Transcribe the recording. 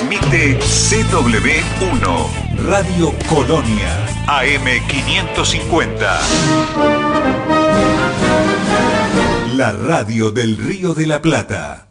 Transmite CW1 Radio Colonia AM550. La radio del Río de la Plata.